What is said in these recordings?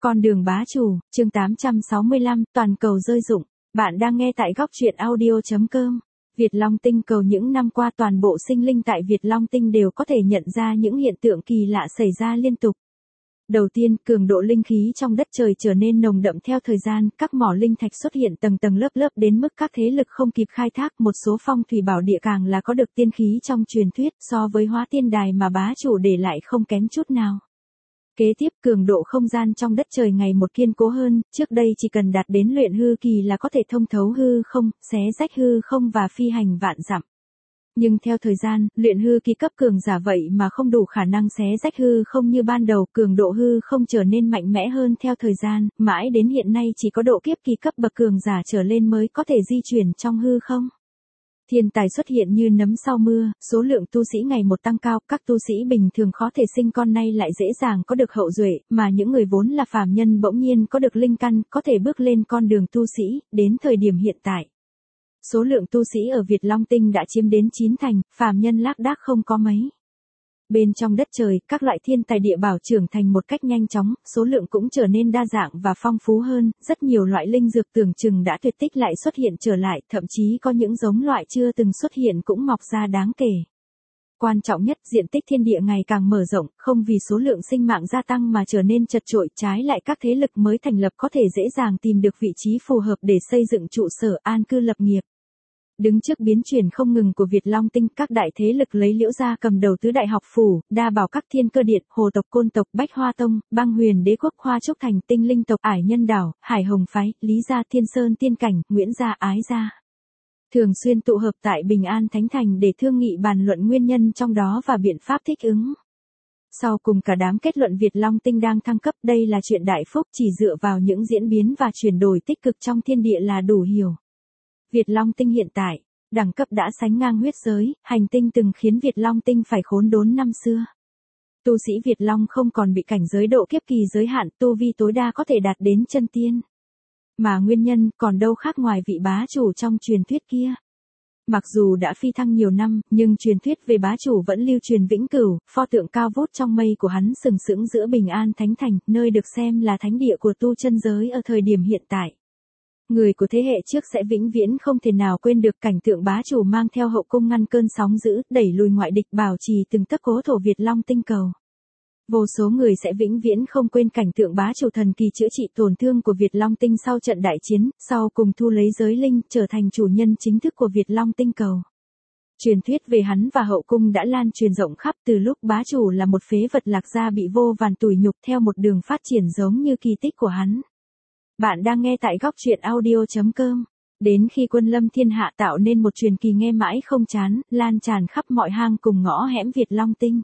Con đường bá chủ, chương 865, toàn cầu rơi rụng. Bạn đang nghe tại góc truyện audio.com. Việt Long Tinh cầu những năm qua toàn bộ sinh linh tại Việt Long Tinh đều có thể nhận ra những hiện tượng kỳ lạ xảy ra liên tục. Đầu tiên, cường độ linh khí trong đất trời trở nên nồng đậm theo thời gian, các mỏ linh thạch xuất hiện tầng tầng lớp lớp đến mức các thế lực không kịp khai thác, một số phong thủy bảo địa càng là có được tiên khí trong truyền thuyết, so với Hóa Tiên Đài mà bá chủ để lại không kém chút nào. Kế tiếp, cường độ không gian trong đất trời ngày một kiên cố hơn, trước đây chỉ cần đạt đến luyện hư kỳ là có thể thông thấu hư không, xé rách hư không và phi hành vạn dặm. Nhưng theo thời gian, luyện hư kỳ cấp cường giả vậy mà không đủ khả năng xé rách hư không như ban đầu, cường độ hư không trở nên mạnh mẽ hơn theo thời gian, mãi đến hiện nay chỉ có độ kiếp kỳ cấp bậc cường giả trở lên mới có thể di chuyển trong hư không. Thiên tài xuất hiện như nấm sau mưa, số lượng tu sĩ ngày một tăng cao, các tu sĩ bình thường khó thể sinh con nay lại dễ dàng có được hậu duệ, mà những người vốn là phàm nhân bỗng nhiên có được linh căn, có thể bước lên con đường tu sĩ, đến thời điểm hiện tại. Số lượng tu sĩ ở Việt Long Tinh đã chiếm đến 9 thành, phàm nhân lác đác không có mấy. Bên trong đất trời, các loại thiên tài địa bảo trưởng thành một cách nhanh chóng, số lượng cũng trở nên đa dạng và phong phú hơn, rất nhiều loại linh dược tưởng chừng đã tuyệt tích lại xuất hiện trở lại, thậm chí có những giống loại chưa từng xuất hiện cũng mọc ra đáng kể. Quan trọng nhất, diện tích thiên địa ngày càng mở rộng, không vì số lượng sinh mạng gia tăng mà trở nên chật chội, trái lại các thế lực mới thành lập có thể dễ dàng tìm được vị trí phù hợp để xây dựng trụ sở an cư lập nghiệp. Đứng trước biến chuyển không ngừng của Việt Long Tinh, các đại thế lực lấy Liễu gia cầm đầu tứ đại học phủ, Đa Bảo các Thiên Cơ Điện, Hồ tộc Côn tộc, Bách Hoa Tông, Băng Huyền Đế quốc, Hoa Trúc Thành, Tinh Linh tộc, Ải Nhân Đảo, Hải Hồng phái, Lý gia, Thiên Sơn Tiên cảnh, Nguyễn gia, Ái gia. Thường xuyên tụ hợp tại Bình An Thánh Thành để thương nghị bàn luận nguyên nhân trong đó và biện pháp thích ứng. Sau cùng cả đám kết luận Việt Long Tinh đang thăng cấp, đây là chuyện đại phúc, chỉ dựa vào những diễn biến và chuyển đổi tích cực trong thiên địa là đủ hiểu. Việt Long Tinh hiện tại, đẳng cấp đã sánh ngang huyết giới, hành tinh từng khiến Việt Long Tinh phải khốn đốn năm xưa. Tu sĩ Việt Long không còn bị cảnh giới độ kiếp kỳ giới hạn, tu vi tối đa có thể đạt đến chân tiên. Mà nguyên nhân còn đâu khác ngoài vị bá chủ trong truyền thuyết kia. Mặc dù đã phi thăng nhiều năm, nhưng truyền thuyết về bá chủ vẫn lưu truyền vĩnh cửu, pho tượng cao vút trong mây của hắn sừng sững giữa Bình An Thánh Thành, nơi được xem là thánh địa của tu chân giới ở thời điểm hiện tại. Người của thế hệ trước sẽ vĩnh viễn không thể nào quên được cảnh tượng bá chủ mang theo hậu cung ngăn cơn sóng dữ, đẩy lùi ngoại địch, bảo trì từng tấc cố thổ Việt Long Tinh cầu. Vô số người sẽ vĩnh viễn không quên cảnh tượng bá chủ thần kỳ chữa trị tổn thương của Việt Long Tinh sau trận đại chiến, sau cùng thu lấy giới linh, trở thành chủ nhân chính thức của Việt Long Tinh cầu. Truyền thuyết về hắn và hậu cung đã lan truyền rộng khắp từ lúc bá chủ là một phế vật lạc gia bị vô vàn tủi nhục theo một đường phát triển giống như kỳ tích của hắn. Bạn đang nghe tại góc truyện audio.com. Đến khi quân lâm thiên hạ tạo nên một truyền kỳ nghe mãi không chán, lan tràn khắp mọi hang cùng ngõ hẻm Việt Long Tinh.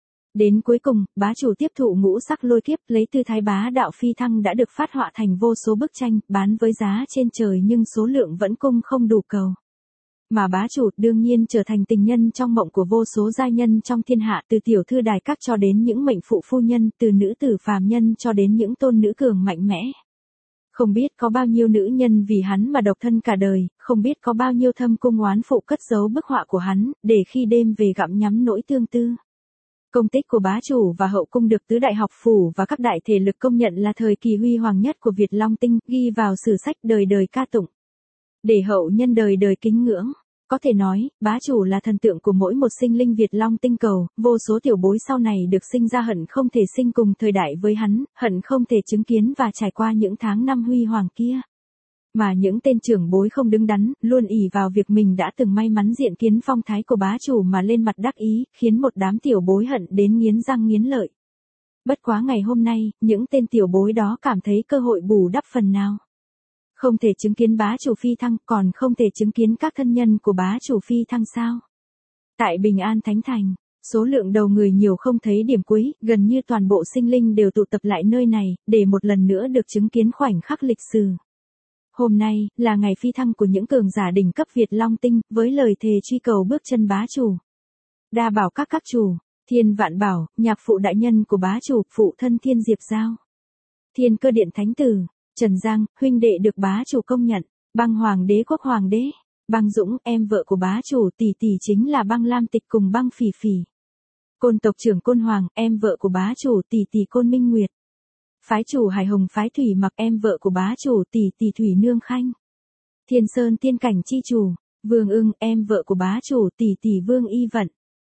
Đến cuối cùng, bá chủ tiếp thụ ngũ sắc lôi kiếp, lấy tư thái bá đạo phi thăng đã được phát họa thành vô số bức tranh, bán với giá trên trời nhưng số lượng vẫn cung không đủ cầu. Mà bá chủ đương nhiên trở thành tình nhân trong mộng của vô số giai nhân trong thiên hạ, từ tiểu thư đài các cho đến những mệnh phụ phu nhân, từ nữ tử phàm nhân cho đến những tôn nữ cường mạnh mẽ. Không biết có bao nhiêu nữ nhân vì hắn mà độc thân cả đời, không biết có bao nhiêu thâm cung oán phụ cất giấu bức họa của hắn, để khi đêm về gặm nhắm nỗi tương tư. Công tích của bá chủ và hậu cung được tứ đại học phủ và các đại thể lực công nhận là thời kỳ huy hoàng nhất của Việt Long Tinh, ghi vào sử sách đời đời ca tụng. Để hậu nhân đời đời kính ngưỡng. Có thể nói, bá chủ là thần tượng của mỗi một sinh linh Việt Long Tinh cầu, vô số tiểu bối sau này được sinh ra hận không thể sinh cùng thời đại với hắn, hận không thể chứng kiến và trải qua những tháng năm huy hoàng kia. Mà những tên trưởng bối không đứng đắn, luôn ỷ vào việc mình đã từng may mắn diện kiến phong thái của bá chủ mà lên mặt đắc ý, khiến một đám tiểu bối hận đến nghiến răng nghiến lợi. Bất quá ngày hôm nay, những tên tiểu bối đó cảm thấy cơ hội bù đắp phần nào. Không thể chứng kiến bá chủ phi thăng, còn không thể chứng kiến các thân nhân của bá chủ phi thăng sao? Tại Bình An Thánh Thành, số lượng đầu người nhiều không thấy điểm cuối, gần như toàn bộ sinh linh đều tụ tập lại nơi này, để một lần nữa được chứng kiến khoảnh khắc lịch sử. Hôm nay, là ngày phi thăng của những cường giả đỉnh cấp Việt Long Tinh, với lời thề truy cầu bước chân bá chủ. Đa Bảo các chủ, Thiên Vạn Bảo, nhạc phụ đại nhân của bá chủ, phụ thân Thiên Diệp Giao. Thiên Cơ Điện Thánh Tử, Trần Giang, huynh đệ được bá chủ công nhận. Băng Hoàng Đế quốc hoàng đế. Băng Dũng, em vợ của bá chủ, tỷ tỷ chính là Băng Lam Tịch cùng Băng Phỉ Phỉ. Côn tộc trưởng Côn Hoàng, em vợ của bá chủ, tỷ tỷ Côn Minh Nguyệt. Phái chủ Hải Hồng phái Thủy Mặc em vợ của bá chủ tỷ tỷ Thủy Nương Khanh. Thiên Sơn tiên cảnh chi chủ, Vương Ưng em vợ của bá chủ tỷ tỷ Vương Y Vận.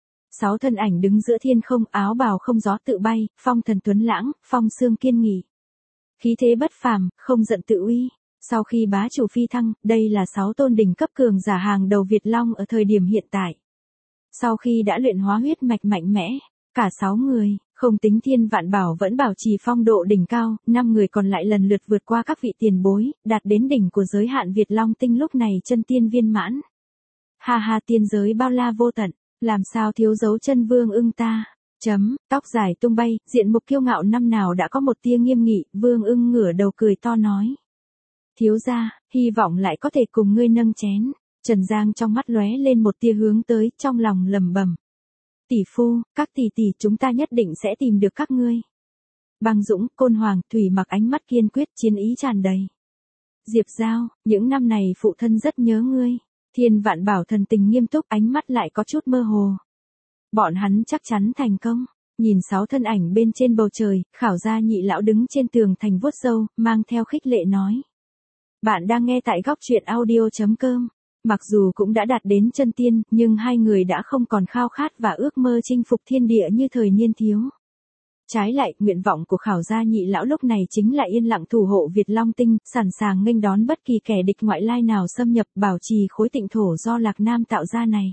6 thân ảnh đứng giữa thiên không, áo bào không gió tự bay, phong thần tuấn lãng, phong sương kiên nghị. Khí thế bất phàm, không giận tự uy. Sau khi bá chủ phi thăng, đây là 6 tôn đỉnh cấp cường giả hàng đầu Việt Long ở thời điểm hiện tại. Sau khi đã luyện hóa huyết mạch mạnh mẽ, cả 6 người, không tính Thiên Vạn Bảo vẫn bảo trì phong độ đỉnh cao, 5 người còn lại lần lượt vượt qua các vị tiền bối, đạt đến đỉnh của giới hạn Việt Long Tinh lúc này chân tiên viên mãn. Ha ha, tiên giới bao la vô tận, làm sao thiếu dấu chân Vương Ưng ta. Tóc dài tung bay, diện mục kiêu ngạo năm nào đã có một tia nghiêm nghị, Vương Ưng ngửa đầu cười to nói. Thiếu gia, hy vọng lại có thể cùng ngươi nâng chén. Trần Giang trong mắt lóe lên một tia hướng tới, trong lòng lẩm bẩm. Tỷ phu, các tỷ tỷ chúng ta nhất định sẽ tìm được các ngươi. Băng Dũng, Côn Hoàng, Thủy Mặc ánh mắt kiên quyết, chiến ý tràn đầy. Diệp Giao, những năm này phụ thân rất nhớ ngươi. Thiên Vạn Bảo thần tình nghiêm túc, ánh mắt lại có chút mơ hồ. Bọn hắn chắc chắn thành công. Nhìn 6 thân ảnh bên trên bầu trời, Khảo Gia Nhị lão đứng trên tường thành vuốt râu, mang theo khích lệ nói. Bạn đang nghe tại góc truyện audio.com. Mặc dù cũng đã đạt đến chân tiên, nhưng hai người đã không còn khao khát và ước mơ chinh phục thiên địa như thời niên thiếu. Trái lại, nguyện vọng của Khảo Gia Nhị lão lúc này chính là yên lặng thủ hộ Việt Long Tinh, sẵn sàng nghênh đón bất kỳ kẻ địch ngoại lai nào xâm nhập, bảo trì khối tịnh thổ do Lạc Nam tạo ra này.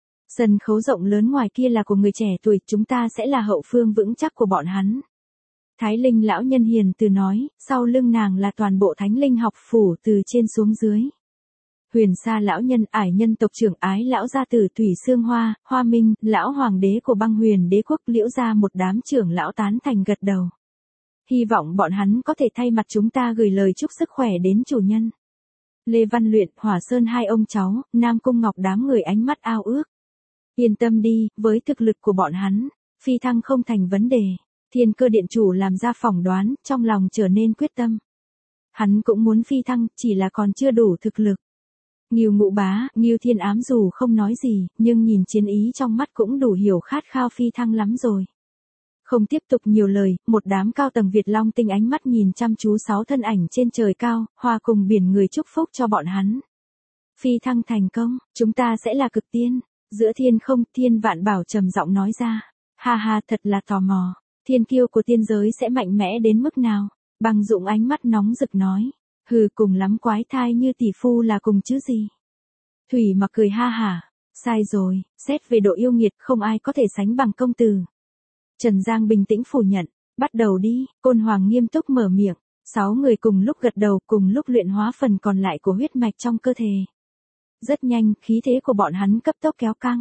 Sân khấu rộng lớn ngoài kia là của người trẻ tuổi, chúng ta sẽ là hậu phương vững chắc của bọn hắn. Thái Linh lão nhân hiền từ nói, sau lưng nàng là toàn bộ Thánh Linh học phủ từ trên xuống dưới. Huyền Sa lão nhân, Ải nhân tộc trưởng Ái lão gia tử Thủy Sương Hoa, Hoa Minh, lão hoàng đế của Băng Huyền đế quốc, Liễu gia một đám trưởng lão tán thành gật đầu. Hy vọng bọn hắn có thể thay mặt chúng ta gửi lời chúc sức khỏe đến chủ nhân. Lê Văn Luyện, Hỏa Sơn hai ông cháu, Nam Cung Ngọc đám người ánh mắt ao ước. Yên tâm đi, với thực lực của bọn hắn, phi thăng không thành vấn đề. Thiên Cơ điện chủ làm ra phỏng đoán, trong lòng trở nên quyết tâm. Hắn cũng muốn phi thăng, chỉ là còn chưa đủ thực lực. Ngưu Ngũ Bá, Ngưu Thiên Ám dù không nói gì, nhưng nhìn chiến ý trong mắt cũng đủ hiểu khát khao phi thăng lắm rồi. Không tiếp tục nhiều lời, một đám cao tầng Việt Long Tinh ánh mắt nhìn chăm chú 6 thân ảnh trên trời cao, hòa cùng biển người chúc phúc cho bọn hắn. Phi thăng thành công, chúng ta sẽ là cực tiên. Giữa thiên không, Thiên Vạn Bảo trầm giọng nói ra. Ha ha, thật là tò mò. Thiên kiêu của tiên giới sẽ mạnh mẽ đến mức nào? Băng Dũng ánh mắt nóng rực nói. Hừ, cùng lắm quái thai như tỷ phu là cùng chứ gì. Thủy Mặc cười ha hả. Sai rồi, xét về độ yêu nghiệt không ai có thể sánh bằng công tử. Trần Giang bình tĩnh phủ nhận. Bắt đầu đi, Côn Hoàng nghiêm túc mở miệng. 6 người cùng lúc gật đầu, cùng lúc luyện hóa phần còn lại của huyết mạch trong cơ thể. Rất nhanh, khí thế của bọn hắn cấp tốc kéo căng.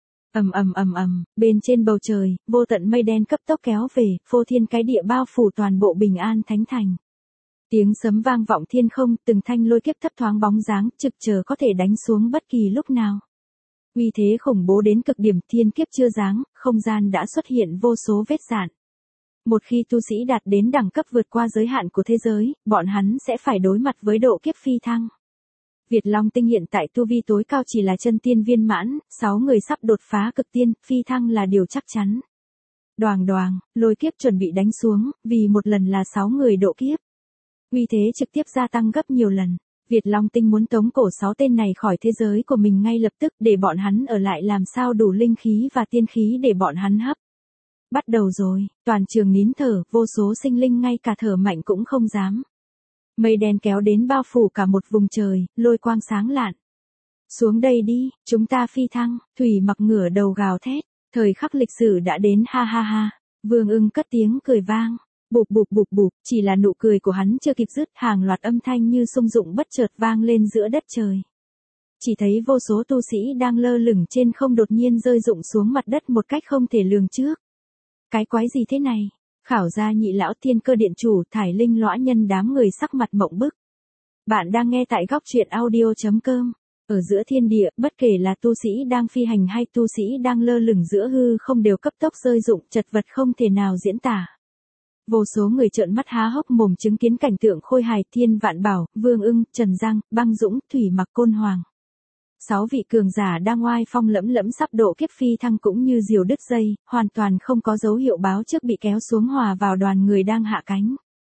Bên trên bầu trời, vô tận mây đen cấp tốc kéo về, phô thiên cái địa bao phủ toàn bộ Bình An Thánh Thành. Tiếng sấm vang vọng thiên không, từng thanh lôi kiếp thấp thoáng bóng dáng, trực chờ có thể đánh xuống bất kỳ lúc nào. Uy thế khủng bố đến cực điểm, thiên kiếp chưa giáng, không gian đã xuất hiện vô số vết rạn. Một khi tu sĩ đạt đến đẳng cấp vượt qua giới hạn của thế giới, bọn hắn sẽ phải đối mặt với độ kiếp phi thăng. Việt Long Tinh hiện tại tu vi tối cao chỉ là chân tiên viên mãn, 6 người sắp đột phá cực tiên, phi thăng là điều chắc chắn. Đoàng đoàng, lôi kiếp chuẩn bị đánh xuống, vì một lần là 6 người độ kiếp. Uy thế trực tiếp gia tăng gấp nhiều lần. Việt Long Tinh muốn tống cổ 6 tên này khỏi thế giới của mình ngay lập tức, để bọn hắn ở lại làm sao đủ linh khí và tiên khí để bọn hắn hấp. Bắt đầu rồi, toàn trường nín thở, vô số sinh linh ngay cả thở mạnh cũng không dám. Mây đen kéo đến bao phủ cả một vùng trời, lôi quang sáng lạn. Xuống đây đi, chúng ta phi thăng. Thủy Mặc ngửa đầu gào thét. Thời khắc lịch sử đã đến, ha ha ha. Vương Ưng cất tiếng cười vang. Bụp bụp bụp bụp, chỉ là nụ cười của hắn chưa kịp dứt, hàng loạt âm thanh như sung dụng bất chợt vang lên giữa đất trời. Chỉ thấy vô số tu sĩ đang lơ lửng trên không đột nhiên rơi rụng xuống mặt đất một cách không thể lường trước. Cái quái gì thế này? Khảo Gia Nhị lão, Thiên Cơ điện chủ, Thải Linh lõa nhân đám người sắc mặt mộng bức. Bạn đang nghe tại góc truyện audio.com. Ở giữa thiên địa, bất kể là tu sĩ đang phi hành hay tu sĩ đang lơ lửng giữa hư không đều cấp tốc rơi rụng, chật vật không thể nào diễn tả. Vô số người trợn mắt há hốc mồm chứng kiến cảnh tượng khôi hài. Thiên Vạn Bảo, Vương Ưng, Trần Giang, Băng Dũng, Thủy Mặc, Côn Hoàng. 6 vị cường giả đang oai phong lẫm lẫm sắp độ kiếp phi thăng cũng như diều đứt dây, hoàn toàn không có dấu hiệu báo trước bị kéo xuống hòa vào đoàn người đang hạ cánh.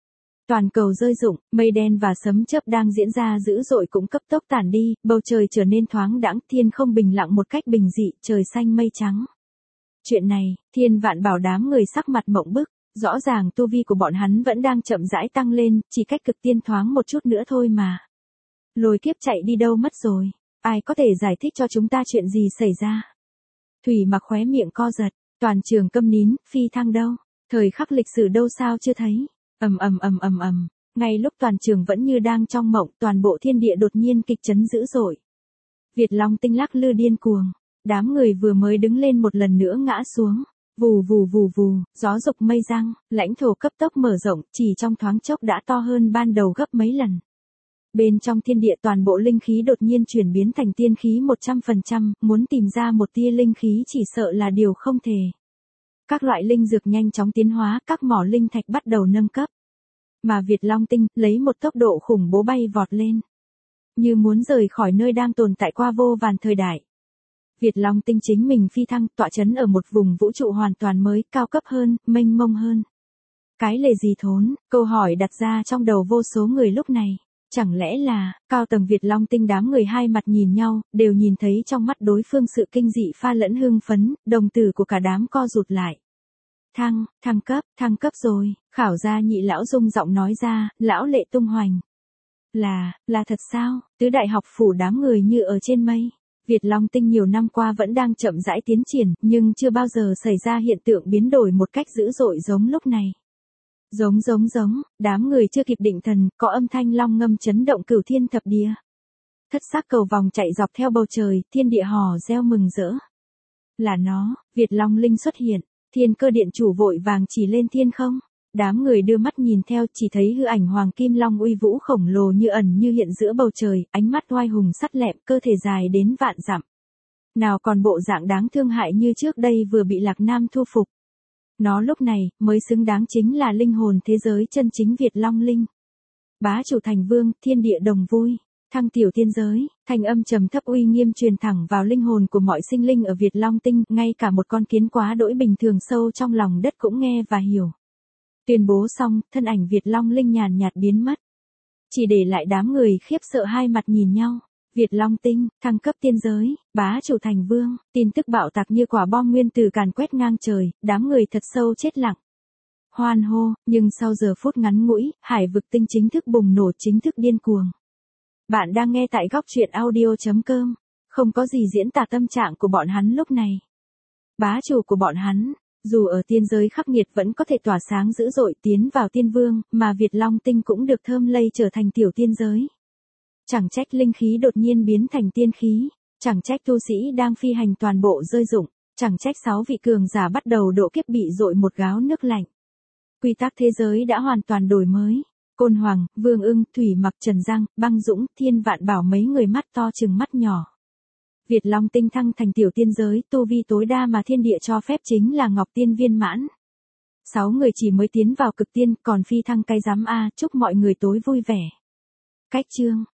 Toàn cầu rơi rụng, mây đen và sấm chớp đang diễn ra dữ dội cũng cấp tốc tản đi, bầu trời trở nên thoáng đãng, thiên không bình lặng một cách bình dị, trời xanh mây trắng. Chuyện này, Thiên Vạn Bảo đám người sắc mặt mộng bức, rõ ràng tu vi của bọn hắn vẫn đang chậm rãi tăng lên, chỉ cách cực tiên thoáng một chút nữa thôi mà. Lôi kiếp chạy đi đâu mất rồi, ai có thể giải thích cho chúng ta chuyện gì xảy ra? Thủy Mặc khóe miệng co giật, toàn trường câm nín, phi thăng đâu? Thời khắc lịch sử đâu sao chưa thấy? Ầm. Ngay lúc toàn trường vẫn như đang trong mộng, toàn bộ thiên địa đột nhiên kịch chấn dữ dội. Việt Long Tinh lắc lư điên cuồng, đám người vừa mới đứng lên một lần nữa ngã xuống. Vù, gió dục mây răng, lãnh thổ cấp tốc mở rộng, chỉ trong thoáng chốc đã to hơn ban đầu gấp mấy lần. Bên trong thiên địa toàn bộ linh khí đột nhiên chuyển biến thành tiên khí 100%, muốn tìm ra một tia linh khí chỉ sợ là điều không thể. Các loại linh dược nhanh chóng tiến hóa, các mỏ linh thạch bắt đầu nâng cấp. Mà Việt Long Tinh lấy một tốc độ khủng bố bay vọt lên, như muốn rời khỏi nơi đang tồn tại qua vô vàn thời đại. Việt Long Tinh chính mình phi thăng, tọa chấn ở một vùng vũ trụ hoàn toàn mới, cao cấp hơn, mênh mông hơn. Cái lề gì thốn, câu hỏi đặt ra trong đầu vô số người lúc này. Chẳng lẽ là, cao tầng Việt Long Tinh đám người hai mặt nhìn nhau, đều nhìn thấy trong mắt đối phương sự kinh dị pha lẫn hưng phấn, đồng tử của cả đám co rụt lại. Thăng cấp rồi, Khảo Gia Nhị lão rung giọng nói ra, lão lệ tung hoành. Là thật sao? Tứ đại học phủ đám người như ở trên mây. Việt Long Tinh nhiều năm qua vẫn đang chậm rãi tiến triển, nhưng chưa bao giờ xảy ra hiện tượng biến đổi một cách dữ dội giống lúc này. Giống, đám người chưa kịp định thần, có âm thanh long ngâm chấn động cửu thiên thập địa. Thất sắc cầu vòng chạy dọc theo bầu trời, thiên địa hò reo mừng rỡ. Là nó, Việt Long Linh xuất hiện, Thiên Cơ Điện chủ vội vàng chỉ lên thiên không. Đám người đưa mắt nhìn theo, chỉ thấy hư ảnh Hoàng Kim Long uy vũ khổng lồ như ẩn như hiện giữa bầu trời, ánh mắt oai hùng sắt lẹm, cơ thể dài đến vạn dặm. Nào còn bộ dạng đáng thương hại như trước đây vừa bị Lạc Nam thu phục. Nó lúc này, mới xứng đáng chính là linh hồn thế giới chân chính Việt Long Linh. Bá chủ thành vương, thiên địa đồng vui. Thăng tiểu tiên giới, thanh âm trầm thấp uy nghiêm truyền thẳng vào linh hồn của mọi sinh linh ở Việt Long Tinh, ngay cả một con kiến quá đỗi bình thường sâu trong lòng đất cũng nghe và hiểu. Tuyên bố xong, thân ảnh Việt Long Linh nhàn nhạt biến mất. Chỉ để lại đám người khiếp sợ hai mặt nhìn nhau. Việt Long Tinh, thăng cấp tiên giới, bá chủ thành vương, tin tức bạo tạc như quả bom nguyên tử càn quét ngang trời, đám người thật sâu chết lặng. Hoan hô, nhưng sau giờ phút ngắn ngủi, hải vực tinh chính thức bùng nổ, chính thức điên cuồng. Bạn đang nghe tại góc truyện audio.com, không có gì diễn tả tâm trạng của bọn hắn lúc này. Bá chủ của bọn hắn, dù ở tiên giới khắc nghiệt vẫn có thể tỏa sáng dữ dội tiến vào tiên vương, mà Việt Long Tinh cũng được thơm lây trở thành tiểu tiên giới. Chẳng trách linh khí đột nhiên biến thành tiên khí, chẳng trách tu sĩ đang phi hành toàn bộ rơi rụng, chẳng trách 6 vị cường giả bắt đầu độ kiếp bị dội một gáo nước lạnh. Quy tắc thế giới đã hoàn toàn đổi mới. Côn Hoàng, Vương Ưng, Thủy Mặc, Trần Giang, Băng Dũng, Thiên Vạn Bảo mấy người mắt to chừng mắt nhỏ. Việt Long Tinh thăng thành tiểu tiên giới, tu vi tối đa mà thiên địa cho phép chính là Ngọc Tiên viên mãn. 6 người chỉ mới tiến vào cực tiên, còn phi thăng cái giám a, chúc mọi người tối vui vẻ. Cách chương